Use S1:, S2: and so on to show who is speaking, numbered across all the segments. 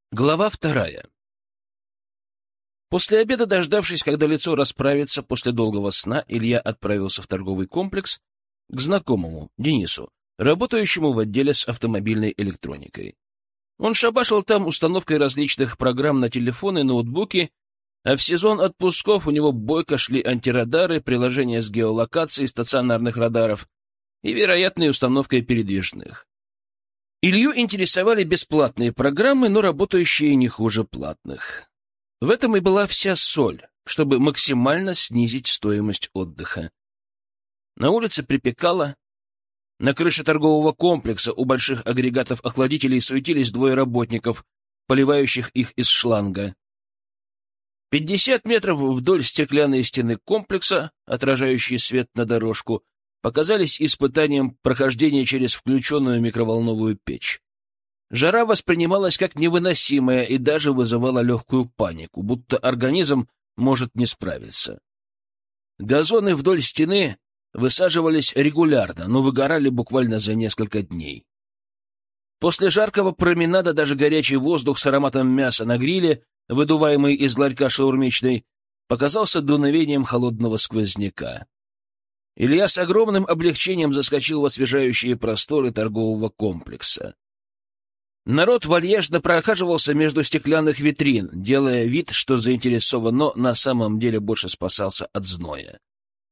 S1: Глава 2. После обеда, дождавшись, когда лицо расправится после долгого сна, Илья отправился в торговый комплекс к знакомому, Денису, работающему в отделе с автомобильной электроникой. Он шабашил там установкой различных программ на телефоны, ноутбуки, а в сезон отпусков у него бойко шли антирадары, приложения с геолокацией стационарных радаров и вероятной установкой передвижных. Илью интересовали бесплатные программы, но работающие не хуже платных. В этом и была вся соль, чтобы максимально снизить стоимость отдыха. На улице припекало. На крыше торгового комплекса у больших агрегатов охладителей суетились двое работников, поливающих их из шланга. 50 метров вдоль стеклянной стены комплекса, отражающие свет на дорожку, показались испытанием прохождения через включенную микроволновую печь. Жара воспринималась как невыносимая и даже вызывала легкую панику, будто организм может не справиться. Газоны вдоль стены высаживались регулярно, но выгорали буквально за несколько дней. После жаркого променада даже горячий воздух с ароматом мяса на гриле, выдуваемый из ларька шаурмичной, показался дуновением холодного сквозняка. Илья с огромным облегчением заскочил в освежающие просторы торгового комплекса. Народ вальяжно прохаживался между стеклянных витрин, делая вид, что заинтересован, но на самом деле больше спасался от зноя.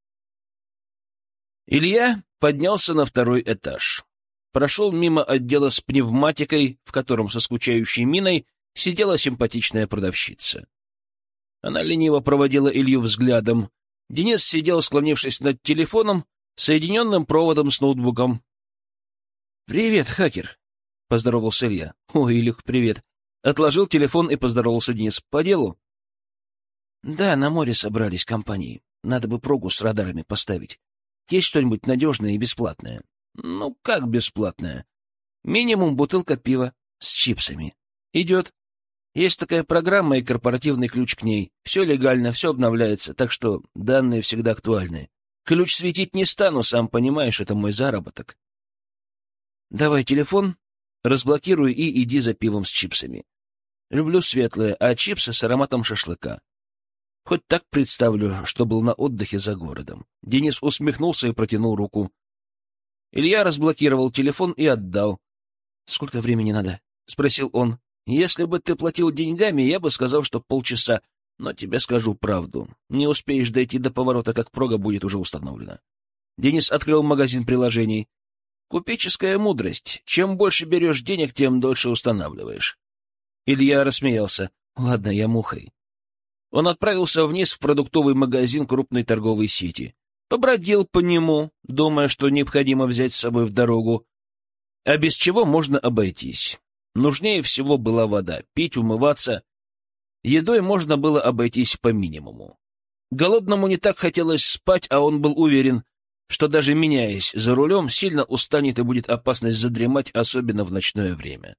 S1: Илья поднялся на второй этаж. Прошел мимо отдела с пневматикой, в котором со скучающей миной сидела симпатичная продавщица. Она лениво проводила Илью взглядом. Денис сидел, склонившись над телефоном, соединенным проводом с ноутбуком. «Привет, хакер!» — поздоровался Илья. «Ой, Илюх, привет!» Отложил телефон и поздоровался Денис. «По делу?» «Да, на море собрались компании. Надо бы прогу с радарами поставить. Есть что-нибудь надежное и бесплатное?» «Ну, как бесплатное? Минимум бутылка пива с чипсами. Идет. Есть такая программа и корпоративный ключ к ней. Все легально, все обновляется, так что данные всегда актуальны. Ключ светить не стану, сам понимаешь, это мой заработок. Давай телефон, разблокируй и иди за пивом с чипсами. Люблю светлое, а чипсы с ароматом шашлыка. Хоть так представлю, что был на отдыхе за городом». Денис усмехнулся и протянул руку. Илья разблокировал телефон и отдал. «Сколько времени надо?» — спросил он. «Если бы ты платил деньгами, я бы сказал, что полчаса, но тебе скажу правду. Не успеешь дойти до поворота, как прога будет уже установлена». Денис открыл магазин приложений. «Купеческая мудрость. Чем больше берешь денег, тем дольше устанавливаешь». Илья рассмеялся. «Ладно, я мухой». Он отправился вниз в продуктовый магазин крупной торговой сети. Побродил по нему, думая, что необходимо взять с собой в дорогу, а без чего можно обойтись. Нужнее всего была вода, пить, умываться. Едой можно было обойтись по минимуму. Голодному не так хотелось спать, а он был уверен, что даже меняясь за рулем, сильно устанет и будет опасность задремать, особенно в ночное время.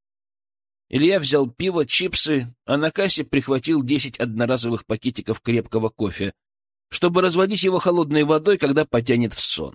S1: Илья взял пиво, чипсы, а на кассе прихватил 10 одноразовых пакетиков крепкого кофе, чтобы разводить его холодной водой, когда потянет в сон.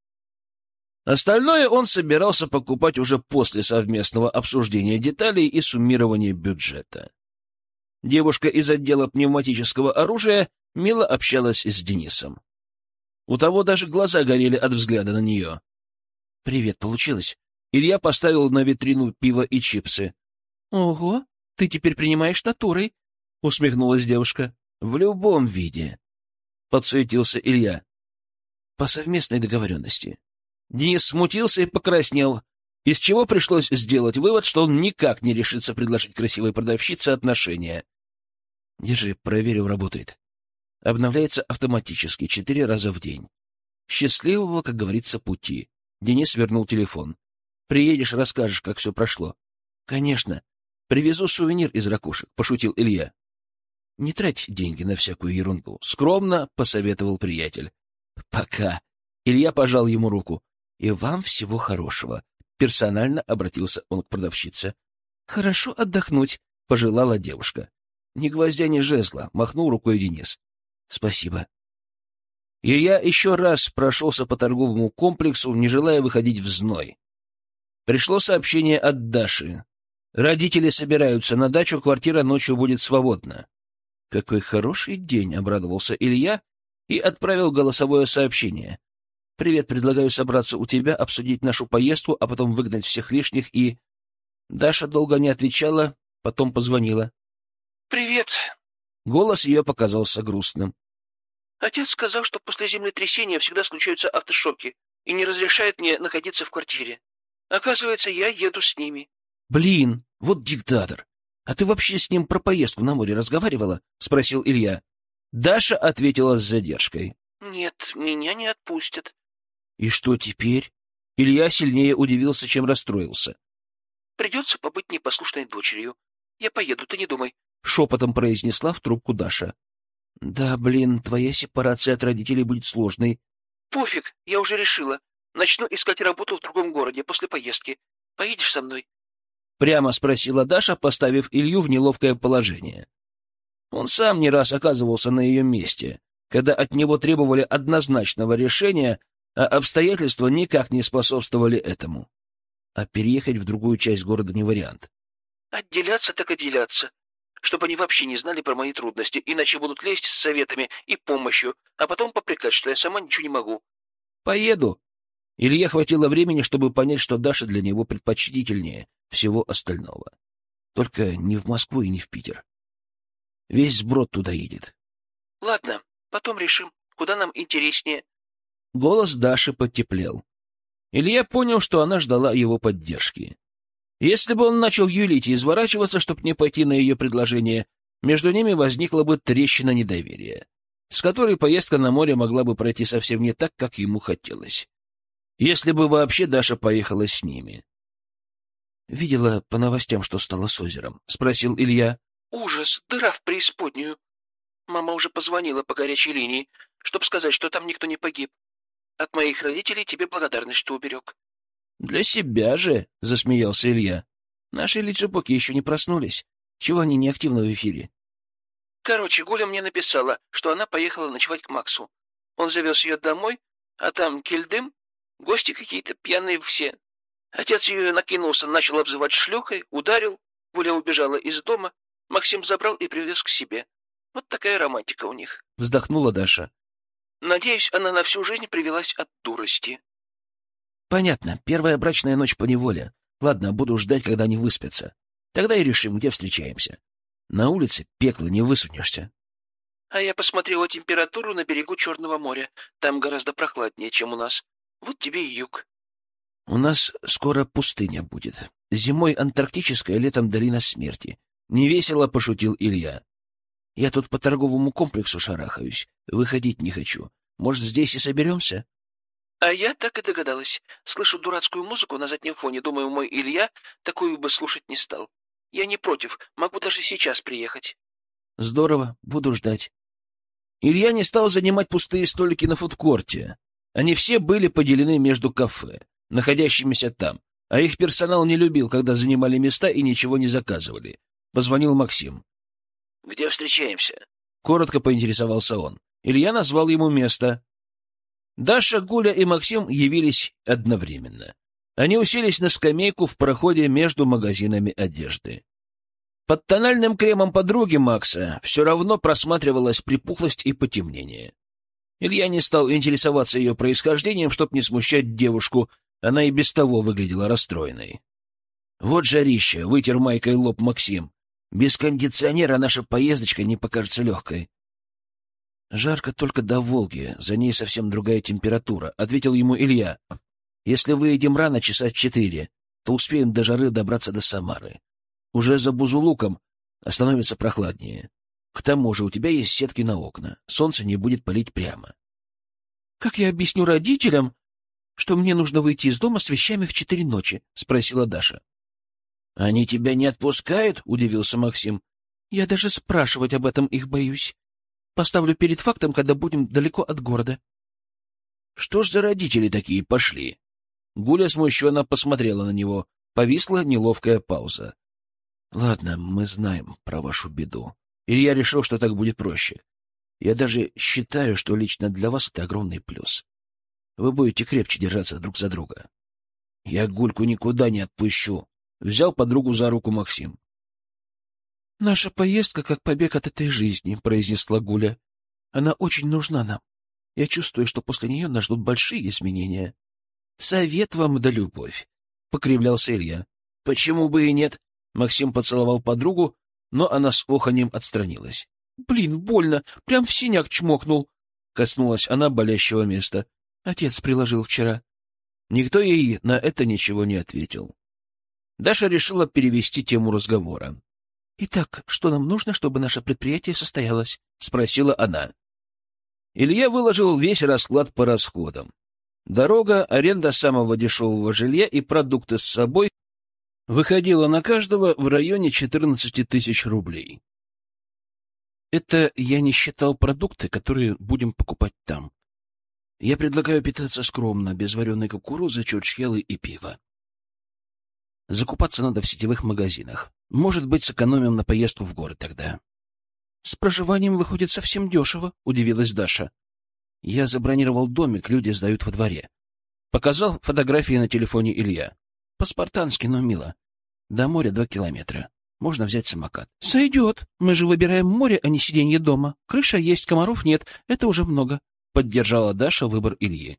S1: Остальное он собирался покупать уже после совместного обсуждения деталей и суммирования бюджета. Девушка из отдела пневматического оружия мило общалась с Денисом. У того даже глаза горели от взгляда на нее. «Привет, получилось?» Илья поставил на витрину пиво и чипсы. «Ого, ты теперь принимаешь натурой», — усмехнулась девушка. «В любом виде», — подсуетился Илья. «По совместной договоренности». Денис смутился и покраснел, из чего пришлось сделать вывод, что он никак не решится предложить красивой продавщице отношения. «Держи, проверю, работает. Обновляется автоматически 4 раза в день. Счастливого, как говорится, пути». Денис вернул телефон. «Приедешь, расскажешь, как все прошло». «Конечно. Привезу сувенир из ракушек», — пошутил Илья. «Не трать деньги на всякую ерунду», — скромно посоветовал приятель. «Пока». Илья пожал ему руку. «И вам всего хорошего», — персонально обратился он к продавщице. «Хорошо отдохнуть», — пожелала девушка. «Ни гвоздя, ни жезла», — махнул рукой Денис. «Спасибо». Илья еще раз прошелся по торговому комплексу, не желая выходить в зной. Пришло сообщение от Даши. Родители собираются на дачу, квартира ночью будет свободна. Какой хороший день, — обрадовался Илья и отправил голосовое сообщение. Привет, предлагаю собраться у тебя, обсудить нашу поездку, а потом выгнать всех лишних и... Даша долго не отвечала, потом позвонила.
S2: Привет.
S1: Голос ее показался грустным.
S2: Отец сказал, что после землетрясения всегда случаются автошоки и не разрешает мне находиться в квартире. Оказывается, я еду с ними.
S1: Блин, вот диктатор. А ты вообще с ним про поездку на море разговаривала? — спросил Илья. Даша ответила с задержкой.
S2: Нет, меня не отпустят.
S1: И что теперь? Илья сильнее удивился, чем расстроился.
S2: Придется побыть непослушной дочерью. Я поеду, ты не думай.
S1: Шепотом произнесла в трубку Даша. Да, блин, твоя сепарация от родителей будет сложной.
S2: Пофиг, я уже решила. Начну искать работу в другом городе после поездки. Поедешь со мной?
S1: Прямо спросила Даша, поставив Илью в неловкое положение. Он сам не раз оказывался на ее месте, когда от него требовали однозначного решения, а обстоятельства никак не способствовали этому. А переехать в другую часть города не вариант.
S2: Отделяться так отделяться. Чтобы они вообще не знали про мои трудности, иначе будут лезть с советами и помощью, а потом попрекать, что я сама ничего не могу.
S1: Поеду. Илье хватило времени, чтобы понять, что Даша для него предпочтительнее всего остального. Только не в Москву и не в Питер. Весь сброд туда едет.
S2: Ладно, потом решим, куда нам интереснее.
S1: Голос Даши потеплел. Илья понял, что она ждала его поддержки. Если бы он начал юлить и изворачиваться, чтобы не пойти на ее предложение, между ними возникла бы трещина недоверия, с которой поездка на море могла бы пройти совсем не так, как ему хотелось. Если бы вообще Даша поехала с ними. «Видела по новостям, что стало с озером?» — спросил Илья.
S2: «Ужас, дыра в преисподнюю. Мама уже позвонила по горячей линии, чтобы сказать, что там никто не погиб. От моих родителей тебе благодарность, что уберег».
S1: «Для себя же», — засмеялся Илья. «Наши личепоки еще не проснулись. Чего они неактивны в эфире?»
S2: Короче, Гуля мне написала, что она поехала ночевать к Максу. Он завез ее домой, а там кильдым, гости какие-то пьяные все. Отец ее накинулся, начал обзывать шлюхой, ударил. Гуля убежала из дома, Максим забрал и привез к себе. Вот такая романтика у них.
S1: Вздохнула Даша.
S2: Надеюсь, она на всю жизнь привелась от дурости.
S1: Понятно. Первая брачная ночь поневоле. Ладно, буду ждать, когда они выспятся. Тогда и решим, где встречаемся. На улице пекло, не высунешься.
S2: А я посмотрела температуру на берегу Черного моря. Там гораздо прохладнее, чем у нас. Вот тебе и юг.
S1: У нас скоро пустыня будет. Зимой антарктическая, летом долина смерти. Невесело пошутил Илья. Я тут по торговому комплексу шарахаюсь. Выходить не хочу. Может, здесь и соберемся?
S2: А я так и догадалась. Слышу дурацкую музыку на заднем фоне. Думаю, мой Илья такую бы слушать не стал. Я не против. Могу даже сейчас приехать.
S1: Здорово. Буду ждать. Илья не стал занимать пустые столики на фудкорте. Они все были поделены между кафе, находящимися там, а их персонал не любил, когда занимали места и ничего не заказывали. Позвонил Максим.
S2: «Где встречаемся?»
S1: Коротко поинтересовался он. Илья назвал ему место. Даша, Гуля и Максим явились одновременно. Они уселись на скамейку в проходе между магазинами одежды. Под тональным кремом подруги Макса все равно просматривалась припухлость и потемнение. Илья не стал интересоваться ее происхождением, чтоб не смущать девушку, она и без того выглядела расстроенной. «Вот жарище!» — вытер майкой лоб Максим. «Без кондиционера наша поездочка не покажется легкой». «Жарко только до Волги, за ней совсем другая температура», — ответил ему Илья. «Если выедем рано, часа в 4, то успеем до жары добраться до Самары. Уже за Бузулуком становится прохладнее. К тому же у тебя есть сетки на окна, солнце не будет палить прямо». «Как я объясню родителям, что мне нужно выйти из дома с вещами в 4 ночи?» — спросила Даша. «Они тебя не отпускают?» — удивился Максим. «Я даже спрашивать об этом их боюсь. Поставлю перед фактом, когда будем далеко от города». «Что ж за родители такие пошли?» Гуля смущенно посмотрела на него. Повисла неловкая пауза. «Ладно, мы знаем про вашу беду. И я решил, что так будет проще. Я даже считаю, что лично для вас это огромный плюс. Вы будете крепче держаться друг за друга». «Я Гульку никуда не отпущу», Взял подругу за руку Максим.
S3: «Наша поездка как побег от этой жизни», — произнесла Гуля. «Она очень нужна нам. Я чувствую, что после нее нас ждут большие изменения». «Совет вам да любовь», — покривлялся Илья. «Почему бы и нет?» Максим поцеловал подругу, но она с оханьем отстранилась. «Блин, больно, прям в синяк чмокнул», — коснулась она болящего места. «Отец приложил вчера». Никто ей на это ничего не ответил. Даша решила перевести тему разговора. «Итак, что нам нужно, чтобы наше предприятие состоялось?» — спросила она. Илья выложил весь расклад по расходам. Дорога, аренда самого дешевого жилья и продукты с собой выходила на каждого в районе 14 тысяч рублей. Это я не считал продукты, которые будем покупать там. Я предлагаю питаться скромно, без вареной кукурузы, чурчхелы и пива. Закупаться надо в сетевых магазинах. Может быть, сэкономим на поездку в город тогда. — С проживанием выходит совсем дешево, — удивилась Даша. — Я забронировал домик, люди сдают во дворе. Показал фотографии на телефоне Илья. По-спартански, но мило. До моря 2 километра. Можно взять самокат. — Сойдет. Мы же выбираем море, а не сиденье дома. Крыша есть, комаров нет. Это уже много. Поддержала Даша выбор Ильи.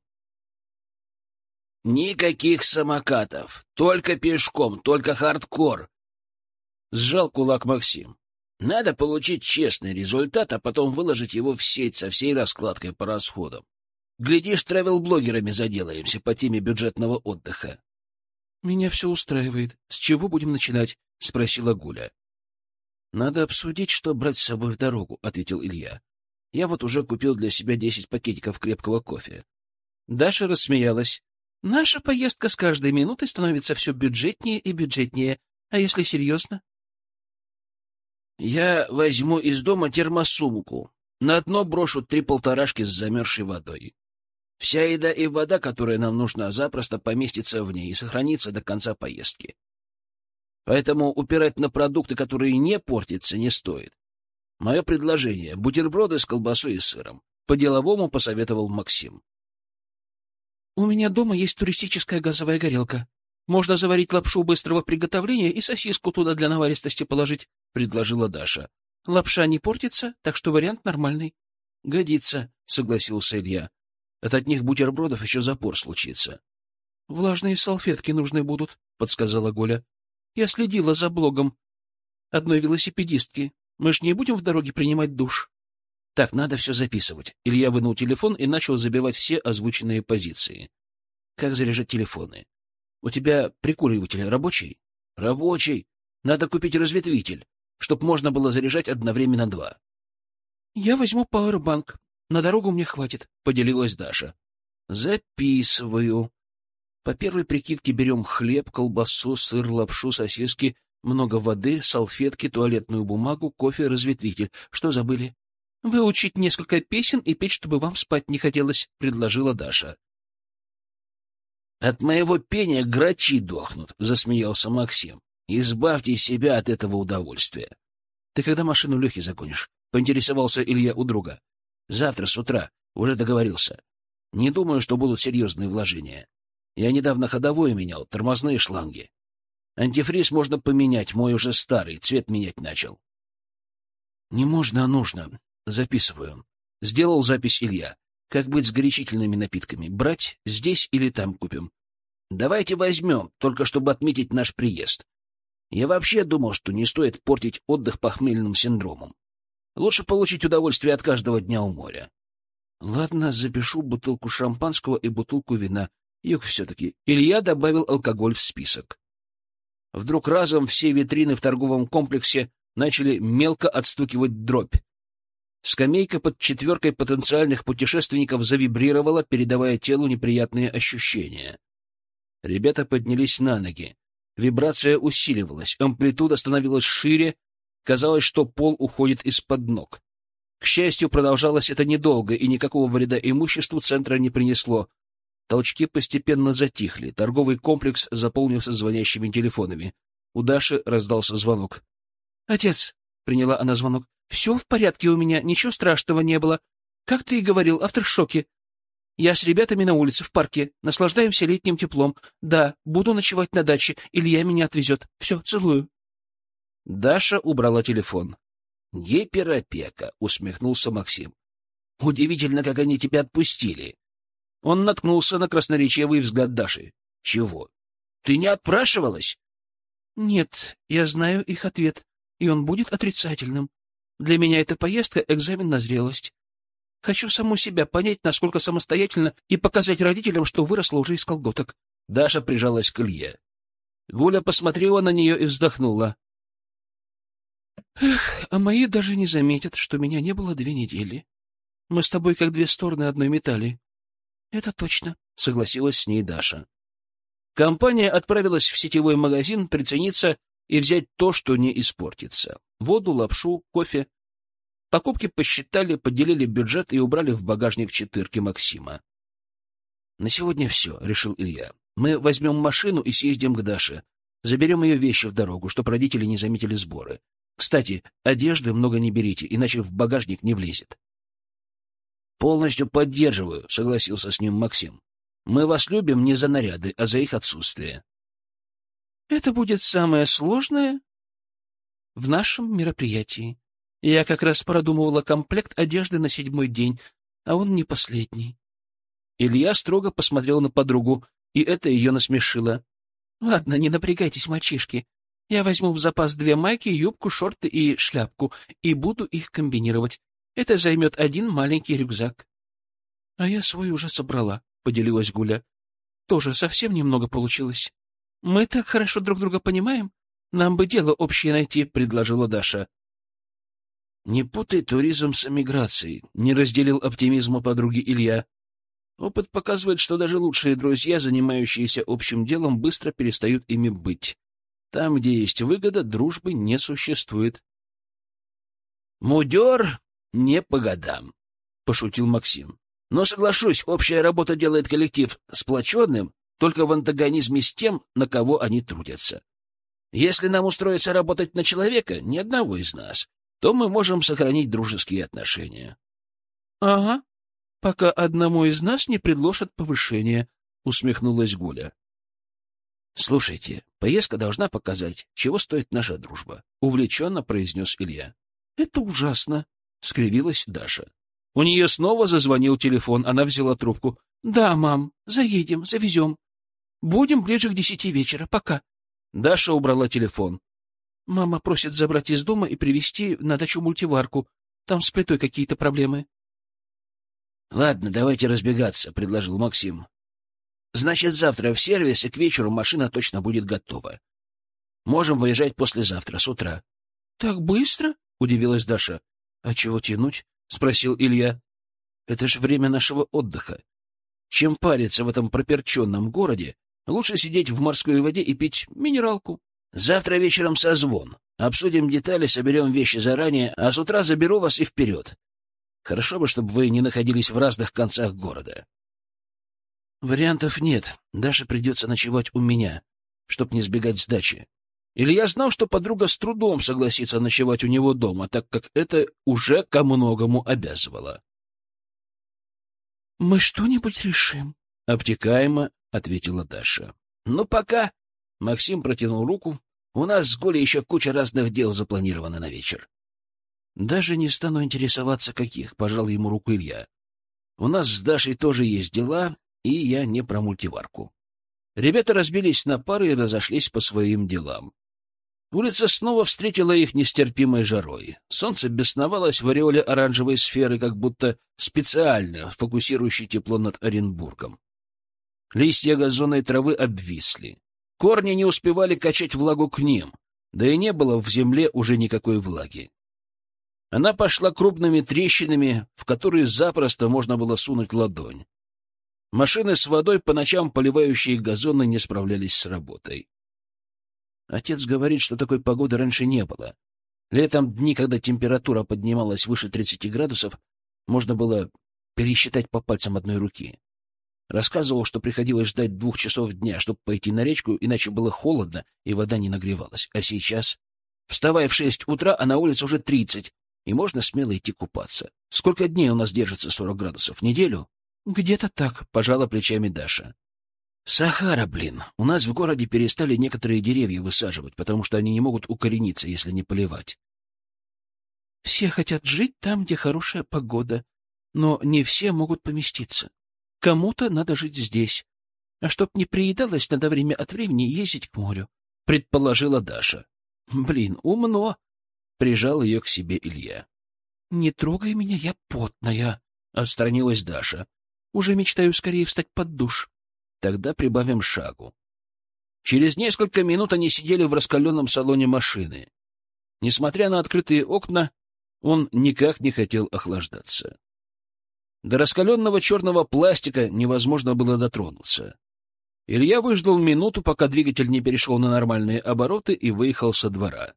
S1: «Никаких самокатов. Только пешком, только хардкор!» Сжал кулак Максим. «Надо получить честный результат, а потом выложить его в сеть со всей раскладкой по расходам. Глядишь, тревел-блогерами заделаемся по теме бюджетного отдыха».
S3: «Меня все устраивает. С чего будем начинать?»
S1: — спросила Гуля. «Надо обсудить, что брать с собой в дорогу», — ответил Илья. «Я вот уже купил для себя 10 пакетиков крепкого кофе». Даша рассмеялась. «Наша поездка с каждой минутой становится все бюджетнее и бюджетнее. А если серьезно?» «Я возьму из дома термосумку. На дно брошу 3 полторашки с замерзшей водой. Вся еда и вода, которая нам нужна, запросто поместится в ней и сохранится до конца поездки. Поэтому упирать на продукты, которые не портятся, не стоит. Мое предложение — бутерброды с колбасой и сыром. По-деловому посоветовал Максим. «У меня дома есть туристическая газовая горелка. Можно заварить лапшу быстрого приготовления и сосиску туда для наваристости положить», — предложила Даша. «Лапша не портится, так что вариант нормальный». «Годится», — согласился Илья. «От них бутербродов еще запор случится». «Влажные салфетки нужны будут», — подсказала Голя. «Я следила за блогом одной велосипедистки. Мы ж не будем в дороге принимать душ». «Так, надо все записывать». Илья вынул телефон и начал забивать все озвученные позиции. «Как заряжать телефоны? У тебя прикуриватель рабочий?» «Рабочий. Надо купить разветвитель, чтоб можно было заряжать одновременно 2». «Я возьму пауэрбанк. На дорогу мне хватит», — поделилась Даша. «Записываю. По первой прикидке берем хлеб, колбасу, сыр, лапшу, сосиски, много воды, салфетки, туалетную бумагу, кофе, разветвитель. Что забыли?» «Выучить несколько песен и петь, чтобы вам спать не хотелось», — предложила Даша. «От моего пения грачи дохнут», — засмеялся Максим. «Избавьте себя от этого удовольствия». «Ты когда машину Лехи загонишь?» — поинтересовался Илья у друга. «Завтра с утра. Уже договорился. Не думаю, что будут серьезные вложения. Я недавно ходовое менял, тормозные шланги. Антифриз можно поменять, мой уже старый, цвет менять начал». «Не можно, а нужно. Записываю». Сделал запись Илья. «Как быть с горячительными напитками? Брать здесь или там купим?» «Давайте возьмем, только чтобы отметить наш приезд. Я вообще думал, что не стоит портить отдых похмельным синдромом. Лучше получить удовольствие от каждого дня у моря». «Ладно, запишу бутылку шампанского и бутылку вина. Юг все-таки». Илья добавил алкоголь в список. Вдруг разом все витрины в торговом комплексе начали мелко отстукивать дробь. Скамейка под 4 потенциальных путешественников завибрировала, передавая телу неприятные ощущения. Ребята поднялись на ноги. Вибрация усиливалась, амплитуда становилась шире, казалось, что пол уходит из-под ног. К счастью, продолжалось это недолго, и никакого вреда имуществу центра не принесло. Толчки постепенно затихли, торговый комплекс заполнился звонящими телефонами. У Даши раздался звонок. «Отец!» — приняла она звонок. «Все в порядке у меня, ничего страшного не было. Как ты и говорил, авторшоке».
S3: Я с ребятами на улице, в парке. Наслаждаемся летним теплом. Да, буду ночевать на даче. Илья меня отвезет. Все, целую».
S1: Даша убрала телефон. «Гиперопека», — усмехнулся Максим. «Удивительно, как они тебя отпустили». Он наткнулся на красноречивый взгляд Даши. «Чего? Ты не отпрашивалась?»
S3: «Нет, я знаю их ответ, и он будет отрицательным. Для меня эта поездка — экзамен на зрелость. Хочу саму себя понять, насколько самостоятельно, и показать родителям, что выросла уже из колготок».
S1: Даша прижалась к Илье. Гуля посмотрела на нее и вздохнула.
S3: «Эх, а мои даже не заметят, что меня не было 2 недели. Мы с тобой как 2 стороны одной медали». «Это точно», — согласилась с ней Даша.
S1: Компания отправилась в сетевой магазин прицениться и взять то, что не испортится. Воду, лапшу, кофе. Покупки посчитали, поделили бюджет и убрали в багажник четырки Максима. «На сегодня все», — решил Илья. «Мы возьмем машину и съездим к Даше. Заберем ее вещи в дорогу, чтобы родители не заметили сборы. Кстати, одежды много не берите, иначе в багажник не влезет». «Полностью поддерживаю», — согласился с ним Максим. «Мы вас любим не за наряды, а за их отсутствие».
S3: «Это будет самое сложное в нашем мероприятии. Я как раз продумывала комплект одежды на 7-й день, а он не последний».
S1: Илья строго посмотрел на подругу, и это ее насмешило.
S3: «Ладно, не напрягайтесь, мальчишки. Я возьму в запас 2 майки, юбку, шорты и шляпку, и буду их комбинировать. Это займет 1 маленький рюкзак». «А я свой уже собрала», — поделилась Гуля. «Тоже совсем немного получилось. Мы так хорошо друг друга понимаем. Нам бы дело общее найти», — предложила Даша.
S1: «Не путай туризм с эмиграцией», — не разделил оптимизма подруги Илья. «Опыт показывает, что даже лучшие друзья, занимающиеся общим делом, быстро перестают ими быть. Там, где есть выгода, дружбы не существует». «Мудер не по годам», — пошутил Максим. «Но соглашусь, общая работа делает коллектив сплоченным только в антагонизме с тем, на кого они трудятся. Если нам устроится работать на человека, ни одного из нас, то мы можем сохранить дружеские отношения».
S3: «Ага, пока одному из нас не предложат повышение», — усмехнулась Гуля.
S1: «Слушайте, поездка должна показать, чего стоит наша дружба», — увлеченно произнес Илья.
S3: «Это ужасно», — скривилась Даша.
S1: У нее снова зазвонил телефон, она взяла трубку.
S3: «Да, мам, заедем, завезем. Будем ближе к 10 вечера, пока».
S1: Даша убрала телефон.
S3: «Мама просит забрать из дома и привезти на дачу мультиварку. Там с плитой какие-то проблемы».
S1: «Ладно, давайте разбегаться», — предложил Максим. «Значит, завтра в сервис, и к вечеру машина точно будет готова. Можем выезжать послезавтра, с утра».
S3: «Так быстро?»
S1: — удивилась Даша. «А чего тянуть?» — спросил Илья. «Это же время нашего отдыха. Чем париться в этом проперченном городе, лучше сидеть в морской воде и пить минералку. Завтра вечером созвон. Обсудим детали, соберем вещи заранее, а с утра заберу вас и вперед. Хорошо бы, чтобы вы не находились в разных концах города». «Вариантов нет. Даше придется ночевать у меня, чтоб не сбегать с дачи». Илья знал, что подруга с трудом согласится ночевать у него дома, так как это уже ко многому обязывало.
S3: «Мы что-нибудь решим»,
S1: — обтекаемо ответила Даша. «Ну, пока». Максим протянул руку. «У нас с Гулей еще куча разных дел запланировано на вечер». «Даже не стану интересоваться, каких», — пожал ему руку Илья. «У нас с Дашей тоже есть дела, и я не про мультиварку». Ребята разбились на пары и разошлись по своим делам. Улица снова встретила их нестерпимой жарой. Солнце бесновалось в ореоле оранжевой сферы, как будто специально фокусирующей тепло над Оренбургом. Листья газонной травы обвисли. Корни не успевали качать влагу к ним, да и не было в земле уже никакой влаги. Она пошла крупными трещинами, в которые запросто можно было сунуть ладонь. Машины с водой, по ночам поливающие газоны, не справлялись с работой. Отец говорит, что такой погоды раньше не было. Летом дни, когда температура поднималась выше 30 градусов, можно было пересчитать по пальцам одной руки. Рассказывал, что приходилось ждать 2 часов дня, чтобы пойти на речку, иначе было холодно, и вода не нагревалась. А сейчас, вставая в 6 утра, а на улице уже 30, и можно смело идти купаться. Сколько дней у нас держится 40 градусов? Неделю?
S3: Где-то так, — пожала плечами Даша. Сахара, блин. У нас в городе перестали некоторые деревья высаживать, потому что они не могут укорениться, если не поливать. Все хотят жить там, где хорошая погода, но не все могут поместиться. Кому-то надо жить здесь. А чтоб не приедалось, надо время от времени ездить к морю, — предположила Даша. Блин, умно. Прижал ее к себе Илья. Не трогай меня, я потная, — отстранилась Даша. Уже мечтаю скорее встать под душ. Тогда прибавим шагу. Через несколько минут они сидели в раскаленном салоне машины. Несмотря на открытые окна, он никак не хотел охлаждаться. До раскаленного черного пластика невозможно было дотронуться. Илья выждал минуту, пока двигатель не перешел на нормальные обороты, и выехал со двора.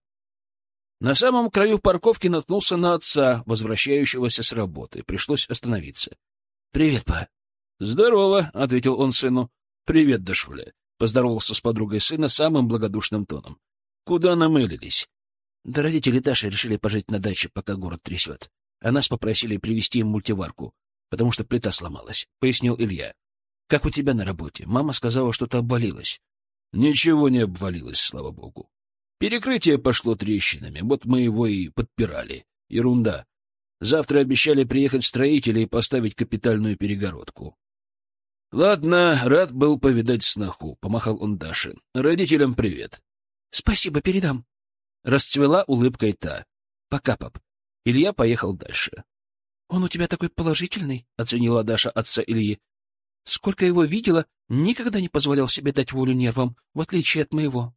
S3: На самом краю парковки наткнулся на отца, возвращающегося с работы. Пришлось остановиться. — Привет, па. — Здорово, — ответил он сыну. — Привет, Дашуля. Поздоровался с подругой сына самым благодушным тоном. — Куда намылились? — Да родители Даши решили пожить на даче, пока город трясет. А нас попросили привезти им мультиварку, потому что плита сломалась, — пояснил Илья. — Как у тебя на работе? Мама сказала, что-то обвалилось. — Ничего не обвалилось, слава богу. Перекрытие пошло трещинами, вот мы его и подпирали. Ерунда. Завтра обещали приехать строители и поставить капитальную перегородку. — Ладно, рад был повидать сноху, — помахал он Даше. — Родителям привет. — Спасибо, передам. Расцвела улыбкой та. — Пока, пап. Илья поехал дальше. — Он у тебя такой положительный, — оценила Даша отца Ильи. — Сколько его видела, никогда не позволял себе дать волю нервам, в отличие от моего.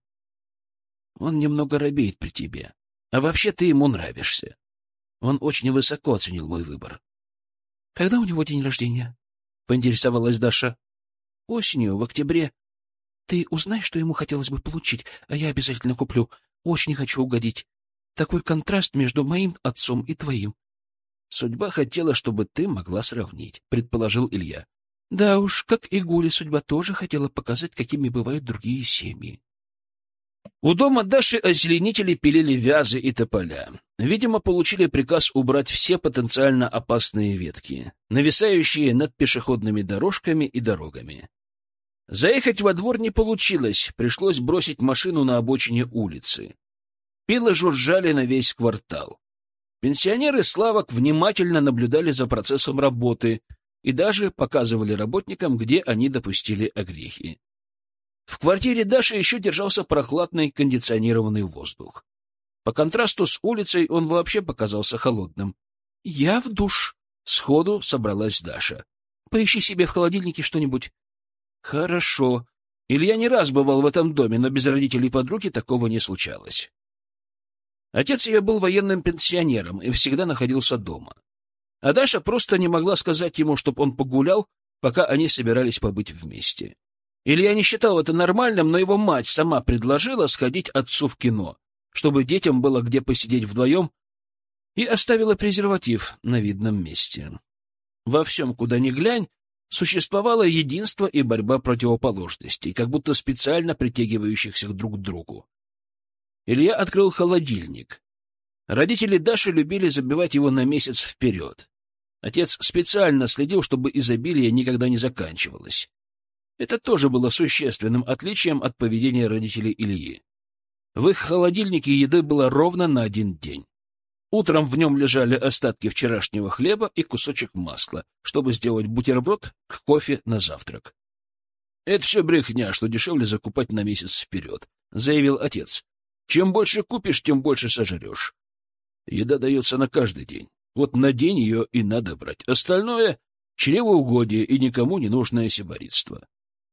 S3: — Он немного робеет при тебе. А вообще ты ему нравишься. Он очень высоко оценил мой выбор. — Когда у него день рождения? — поинтересовалась Даша. — Осенью, в октябре. Ты узнай, что ему хотелось бы получить, а я обязательно куплю. Очень хочу угодить. Такой контраст между моим отцом и твоим. — Судьба хотела, чтобы ты могла сравнить, — предположил Илья. — Да уж, как и Гуле, судьба тоже хотела показать, какими бывают другие семьи. У дома Даши озеленители пилили вязы и тополя. Видимо, получили приказ убрать все потенциально опасные ветки, нависающие над пешеходными дорожками и дорогами. Заехать во двор не получилось, пришлось бросить машину на обочине улицы. Пилы жужжали на весь квартал. Пенсионеры Славок внимательно наблюдали за процессом работы и даже показывали работникам, где они допустили огрехи. В квартире Даши еще держался прохладный кондиционированный воздух. По контрасту с улицей он вообще показался холодным. — Я в душ! — сходу собралась Даша. — Поищи себе в холодильнике что-нибудь. — Хорошо. Илья не раз бывал в этом доме, но без родителей подруги такого не случалось. Отец ее был военным пенсионером и всегда находился дома. А Даша просто не могла сказать ему, чтоб он погулял, пока они собирались побыть вместе. Илья не считал это нормальным, но его мать сама предложила сходить отцу в кино, чтобы детям было где посидеть вдвоем, и оставила презерватив на видном месте. Во всем, куда ни глянь, существовало единство и борьба противоположностей, как будто специально притягивающихся друг к другу. Илья открыл холодильник. Родители Даши любили забивать его на месяц вперед. Отец специально следил, чтобы изобилие никогда не заканчивалось. Это тоже было существенным отличием от поведения родителей Ильи. В их холодильнике еды было ровно на один день. Утром в нем лежали остатки вчерашнего хлеба и кусочек масла, чтобы сделать бутерброд к кофе на завтрак. — Это все брехня, что дешевле закупать на месяц вперед, — заявил отец. — Чем больше купишь, тем больше сожрешь. Еда дается на каждый день. Вот на день ее и надо брать. Остальное — чревоугодие и никому не нужное сиборитство.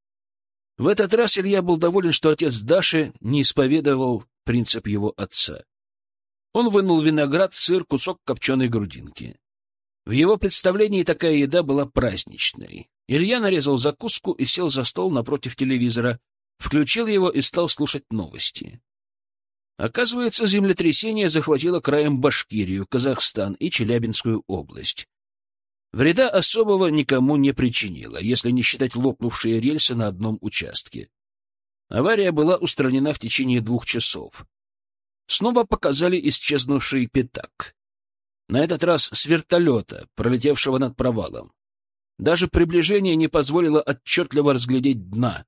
S3: В этот раз Илья был доволен, что отец Даши не исповедовал принцип его отца. Он вынул виноград, сыр, кусок копченой грудинки. В его представлении такая еда была праздничной. Илья нарезал закуску и сел за стол напротив телевизора, включил его и стал слушать новости. Оказывается, землетрясение захватило краем Башкирию, Казахстан и Челябинскую область. Вреда особого никому не причинило, если не считать лопнувшие рельсы на одном участке. Авария была устранена в течение 2 часов. Снова показали исчезнувший пятак. На этот раз с вертолета, пролетевшего над провалом.
S1: Даже приближение не позволило отчетливо разглядеть дна.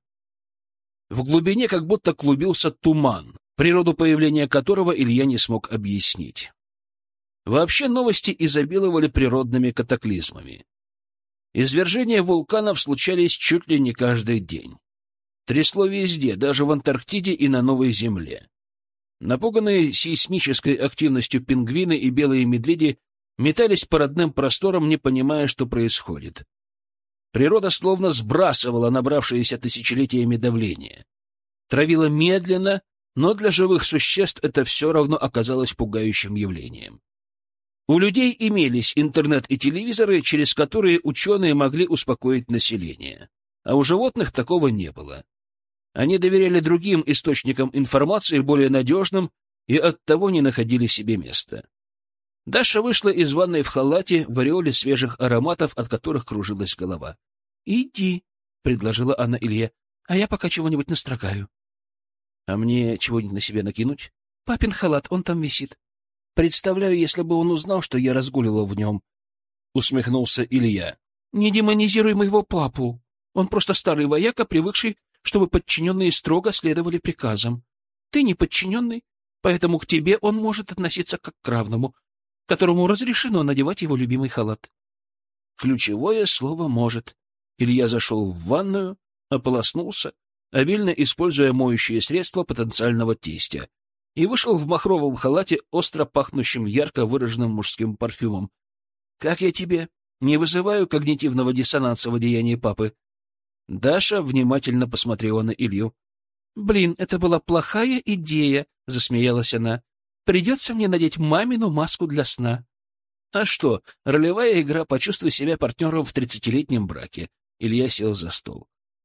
S1: В глубине как будто клубился туман, природу появления которого Илья не смог объяснить. Вообще новости изобиловали природными катаклизмами. Извержения вулканов случались чуть ли не каждый день. Трясло везде, даже в Антарктиде и на Новой Земле. Напуганные сейсмической активностью пингвины и белые медведи метались по родным просторам, не понимая, что происходит. Природа словно сбрасывала набравшееся тысячелетиями давление. Травила медленно, но для живых существ это все равно оказалось пугающим явлением. У людей имелись интернет и телевизоры, через которые ученые могли успокоить население. А у животных такого не было. Они доверяли другим источникам информации, более надежным, и оттого не находили себе места. Даша вышла из ванной в халате, в ореоле свежих ароматов, от которых кружилась голова. — Иди, — предложила она Илье, — а я пока чего-нибудь настрогаю. — А мне чего-нибудь на себя накинуть? — Папин халат, он там висит. — Представляю, если бы он узнал, что я разгуливала в нем, — усмехнулся Илья. — Не демонизируй моего папу. Он просто старый вояка, привыкший, чтобы подчиненные строго следовали приказам. Ты не подчиненный, поэтому к тебе он может относиться как к равному, которому разрешено надевать его любимый халат. Ключевое слово «может». Илья зашел в ванную, ополоснулся, обильно используя моющее средство потенциального тестя, и вышел в махровом халате, остро пахнущим ярко выраженным мужским парфюмом. «Как я тебе? Не вызываю когнитивного диссонанса в одеянии папы?» Даша внимательно посмотрела на Илью. «Блин, это была плохая идея», — засмеялась она. «Придется мне надеть мамину маску для сна». «А что, ролевая игра «Почувствуй себя партнером в 30-летнем браке». Илья сел за стол.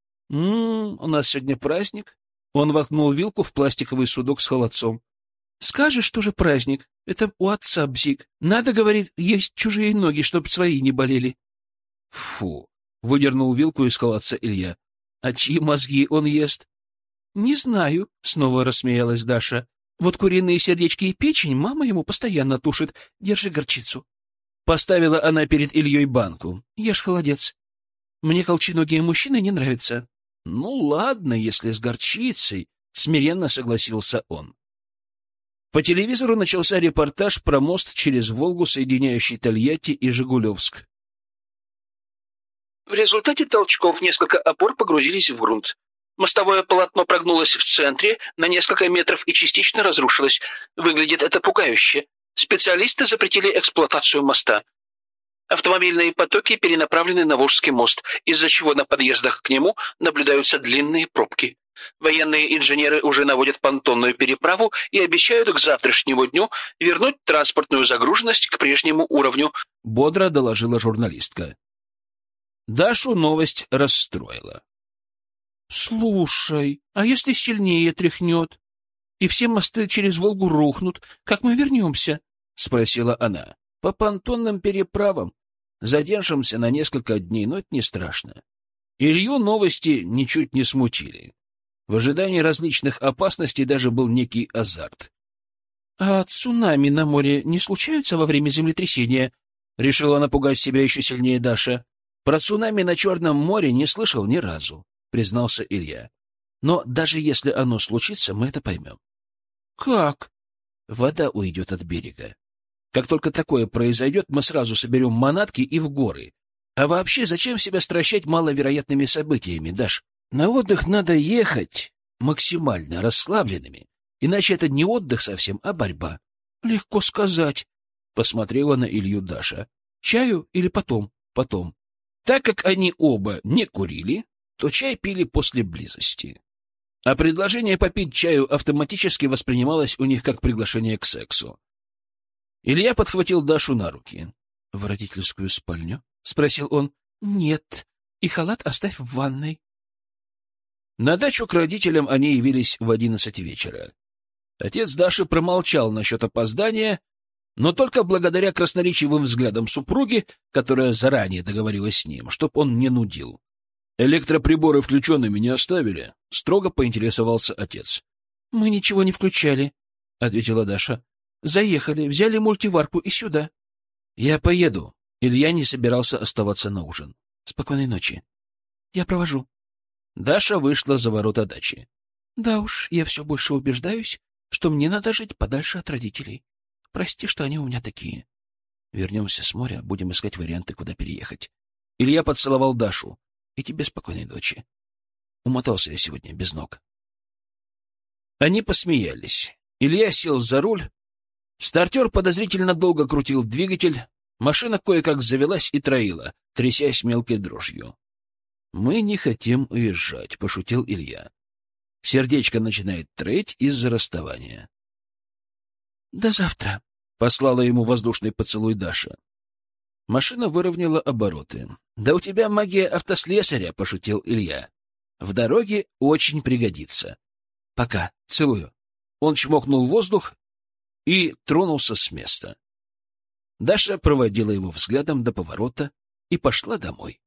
S1: У нас сегодня праздник». Он воткнул вилку в пластиковый судок с холодцом. «Скажешь, что же праздник? Это у отца бзик. Надо, говорит, есть чужие ноги, чтоб свои не болели». «Фу!» — выдернул вилку из холодца Илья. «А чьи мозги он ест?» «Не знаю», — снова рассмеялась Даша. «Вот куриные сердечки и печень мама ему постоянно тушит. Держи горчицу». Поставила она перед Ильей банку. «Ешь, холодец. Мне колченогие мужчины не нравятся». «Ну ладно, если с горчицей», — смиренно согласился он. По телевизору начался репортаж про мост через Волгу, соединяющий Тольятти и Жигулевск.
S2: В результате толчков несколько опор погрузились в грунт. Мостовое полотно прогнулось в центре на несколько метров и частично разрушилось. Выглядит это пугающе. Специалисты запретили эксплуатацию моста. Автомобильные потоки перенаправлены на Волжский мост, из-за чего на подъездах к нему наблюдаются длинные пробки. Военные инженеры уже наводят понтонную переправу и обещают к завтрашнему дню вернуть транспортную загруженность к прежнему уровню,
S1: — бодро доложила журналистка. Дашу новость расстроила. «Слушай, а если сильнее тряхнет, и все мосты через Волгу рухнут, как мы вернемся?» — спросила она. «По понтонным переправам. Задержимся на несколько дней, но это не страшно». Илью новости ничуть не смутили. В ожидании различных опасностей даже был некий азарт. «А цунами на море не случаются во время землетрясения?» — решила напугать себя еще сильнее Даша. «Про цунами на Черном море не слышал ни разу», — признался Илья. «Но даже если оно случится, мы это поймем». «Как?» «Вода уйдет от берега. Как только такое произойдет, мы сразу соберем манатки и в горы. А вообще, зачем себя стращать маловероятными событиями, Даш? На отдых надо ехать максимально расслабленными, иначе это не отдых совсем, а борьба». «Легко сказать», — посмотрела на Илью Даша. «Чаю или потом?» «Потом». Так как они оба не курили, то чай пили после близости. А предложение попить чаю автоматически воспринималось у них как приглашение к сексу. Илья подхватил Дашу на руки. — В родительскую спальню? — спросил он. — Нет, и халат оставь в ванной. На дачу к родителям они явились в 11 вечера. Отец Даши промолчал насчет опоздания, но только благодаря красноречивым взглядам супруги, которая заранее договорилась с ним, чтоб он не нудил. «Электроприборы включенными не оставили?» — строго поинтересовался отец. «Мы ничего не включали», — ответила Даша. «Заехали, взяли мультиварку и сюда». «Я поеду». Илья не собирался оставаться на ужин.
S3: Спокойной ночи. Я провожу.
S1: Даша вышла за ворота дачи.
S3: Да уж, я все больше убеждаюсь, что мне надо жить подальше от родителей. Прости, что они у меня такие. Вернемся с моря, будем искать варианты, куда переехать.
S1: Илья поцеловал Дашу.
S3: И тебе спокойной ночи. Умотался я сегодня без ног.
S1: Они посмеялись. Илья сел за руль. Стартер подозрительно долго крутил двигатель. Машина кое-как завелась и троила, трясясь мелкой дрожью. «Мы не хотим уезжать», — пошутил Илья. Сердечко начинает треть из-за расставания.
S3: «До завтра»,
S1: — послала ему воздушный поцелуй Даша. Машина выровняла обороты. «Да у тебя магия автослесаря», — пошутил Илья. «В дороге очень пригодится. Пока. Целую». Он чмокнул воздух и тронулся с места. Даша проводила его взглядом до поворота и пошла домой.